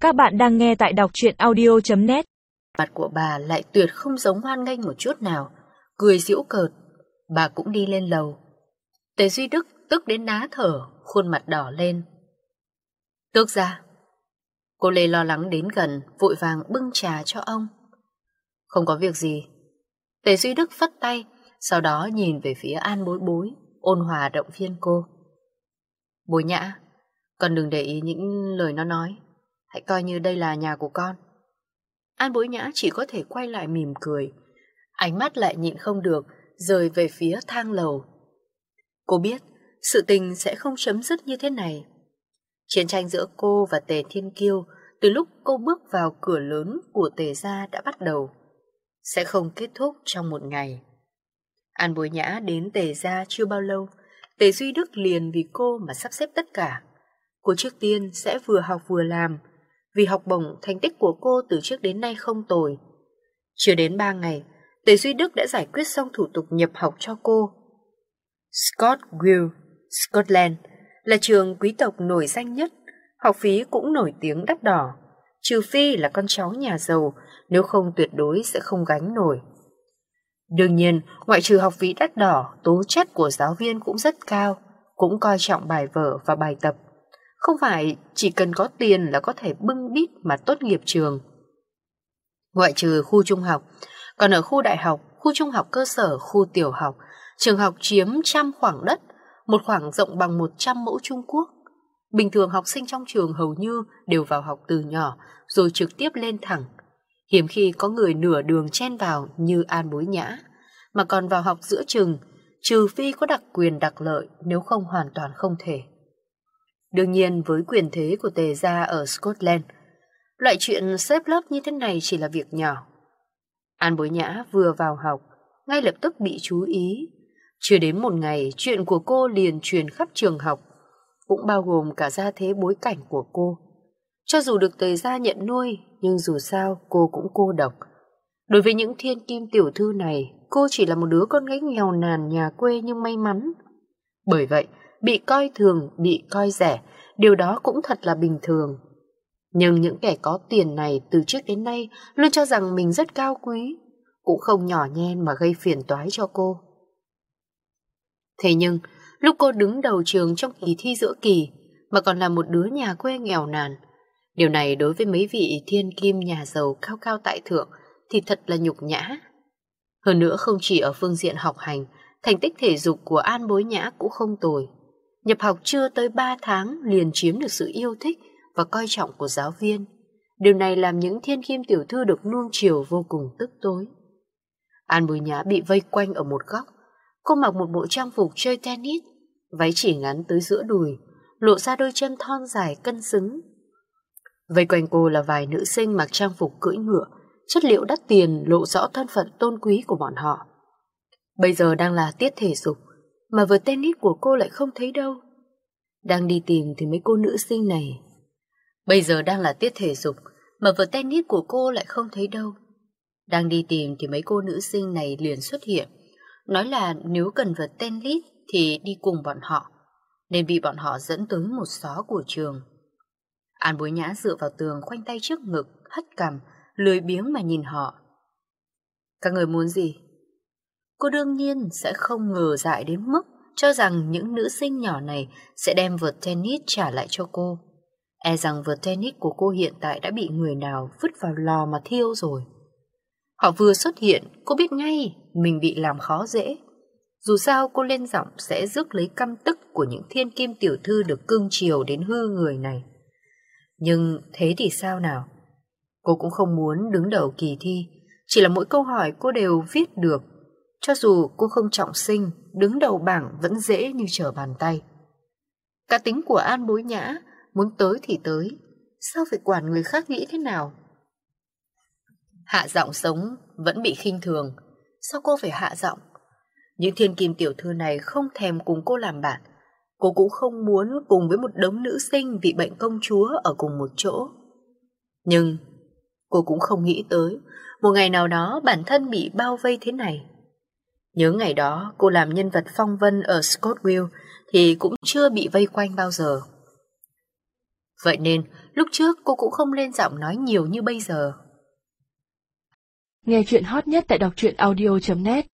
Các bạn đang nghe tại đọc truyện audio.net. Mặt của bà lại tuyệt không giống hoan nghênh một chút nào, cười giễu cợt. Bà cũng đi lên lầu. Tề Duy Đức tức đến ná thở, khuôn mặt đỏ lên. Tước ra. Cô Lê lo lắng đến gần, vội vàng bưng trà cho ông. Không có việc gì. Tề Duy Đức phất tay, sau đó nhìn về phía An Bối Bối, ôn hòa động viên cô. Bối Nhã, con đừng để ý những lời nó nói. Hãy coi như đây là nhà của con. An Bối Nhã chỉ có thể quay lại mỉm cười. Ánh mắt lại nhịn không được, rời về phía thang lầu. Cô biết, sự tình sẽ không chấm dứt như thế này. Chiến tranh giữa cô và Tề Thiên Kiêu từ lúc cô bước vào cửa lớn của Tề gia đã bắt đầu. Sẽ không kết thúc trong một ngày. An Bối Nhã đến Tề gia chưa bao lâu, Tề Duy Đức liền vì cô mà sắp xếp tất cả. Cô trước tiên sẽ vừa học vừa làm. Vì học bổng, thành tích của cô từ trước đến nay không tồi. Chưa đến 3 ngày, Tề Duy Đức đã giải quyết xong thủ tục nhập học cho cô. Scott Will, Scotland là trường quý tộc nổi danh nhất, học phí cũng nổi tiếng đắt đỏ. Trừ phi là con cháu nhà giàu, nếu không tuyệt đối sẽ không gánh nổi. Đương nhiên, ngoại trừ học phí đắt đỏ, tố chất của giáo viên cũng rất cao, cũng coi trọng bài vở và bài tập. Không phải chỉ cần có tiền là có thể bưng bít mà tốt nghiệp trường. Ngoại trừ khu trung học, còn ở khu đại học, khu trung học cơ sở, khu tiểu học, trường học chiếm 100 khoảng đất, một khoảng rộng bằng 100 mẫu Trung Quốc. Bình thường học sinh trong trường hầu như đều vào học từ nhỏ rồi trực tiếp lên thẳng. Hiếm khi có người nửa đường chen vào như An Bối Nhã, mà còn vào học giữa chừng, trừ phi có đặc quyền đặc lợi, nếu không hoàn toàn không thể. Đương nhiên với quyền thế của Tề gia ở Scotland, loại chuyện xếp lớp như thế này chỉ là việc nhỏ. An Bối Nhã vừa vào học, ngay lập tức bị chú ý. Chưa đến một ngày, chuyện của cô liền truyền khắp trường học, cũng bao gồm cả gia thế bối cảnh của cô. Cho dù được Tề gia nhận nuôi, nhưng dù sao cô cũng cô độc. Đối với những thiên kim tiểu thư này, cô chỉ là một đứa con gái nghèo nàn nhà quê nhưng may mắn. Bởi vậy, bị coi thường, bị coi rẻ, điều đó cũng thật là bình thường. Nhưng những kẻ có tiền này từ trước đến nay luôn cho rằng mình rất cao quý, cũng không nhỏ nhen mà gây phiền toái cho cô. Thế nhưng, lúc cô đứng đầu trường trong kỳ thi giữa kỳ, mà còn là một đứa nhà quê nghèo nàn, điều này đối với mấy vị thiên kim nhà giàu cao cao tại thượng thì thật là nhục nhã. Hơn nữa không chỉ ở phương diện học hành, thành tích thể dục của An Bối Nhã cũng không tồi. Nhập học chưa tới 3 tháng liền chiếm được sự yêu thích và coi trọng của giáo viên. Điều này làm những thiên kim tiểu thư được nuông chiều vô cùng tức tối. An Bối Nhã bị vây quanh ở một góc. Cô mặc một bộ trang phục chơi tennis, váy chỉ ngắn tới giữa đùi, lộ ra đôi chân thon dài cân xứng. Vây quanh cô là vài nữ sinh mặc trang phục cưỡi ngựa, chất liệu đắt tiền lộ rõ thân phận tôn quý của bọn họ. Bây giờ đang là tiết thể dục, mà vợt tennis của cô lại không thấy đâu. Đang đi tìm thì mấy cô nữ sinh này. Bây giờ đang là tiết thể dục, mà vợt tennis của cô lại không thấy đâu. Đang đi tìm thì mấy cô nữ sinh này liền xuất hiện, nói là nếu cần vợt tennis thì đi cùng bọn họ, nên bị bọn họ dẫn tới một xó của trường. An Bối Nhã dựa vào tường khoanh tay trước ngực, hất cằm, lười biếng mà nhìn họ. Các người muốn gì? Cô đương nhiên sẽ không ngờ dại đến mức cho rằng những nữ sinh nhỏ này sẽ đem vợt tennis trả lại cho cô. E rằng vợt tennis của cô hiện tại đã bị người nào vứt vào lò mà thiêu rồi. Họ vừa xuất hiện, cô biết ngay mình bị làm khó dễ. Dù sao cô lên giọng sẽ rước lấy căm tức của những thiên kim tiểu thư được cưng chiều đến hư người này. Nhưng thế thì sao nào? Cô cũng không muốn đứng đầu kỳ thi, chỉ là mỗi câu hỏi cô đều viết được. Cho dù cô không trọng sinh, đứng đầu bảng vẫn dễ như trở bàn tay. Cá tính của An Bối Nhã, muốn tới thì tới, sao phải quản người khác nghĩ thế nào? Hạ giọng sống vẫn bị khinh thường, sao cô phải hạ giọng? Những thiên kim tiểu thư này không thèm cùng cô làm bạn. Cô cũng không muốn cùng với một đống nữ sinh bị bệnh công chúa ở cùng một chỗ. Nhưng cô cũng không nghĩ tới một ngày nào đó bản thân bị bao vây thế này. Nhớ ngày đó cô làm nhân vật phong vân ở Scott Will thì cũng chưa bị vây quanh bao giờ. Vậy nên, lúc trước cô cũng không lên giọng nói nhiều như bây giờ. Nghe chuyện hot nhất tại đọc truyện audio.net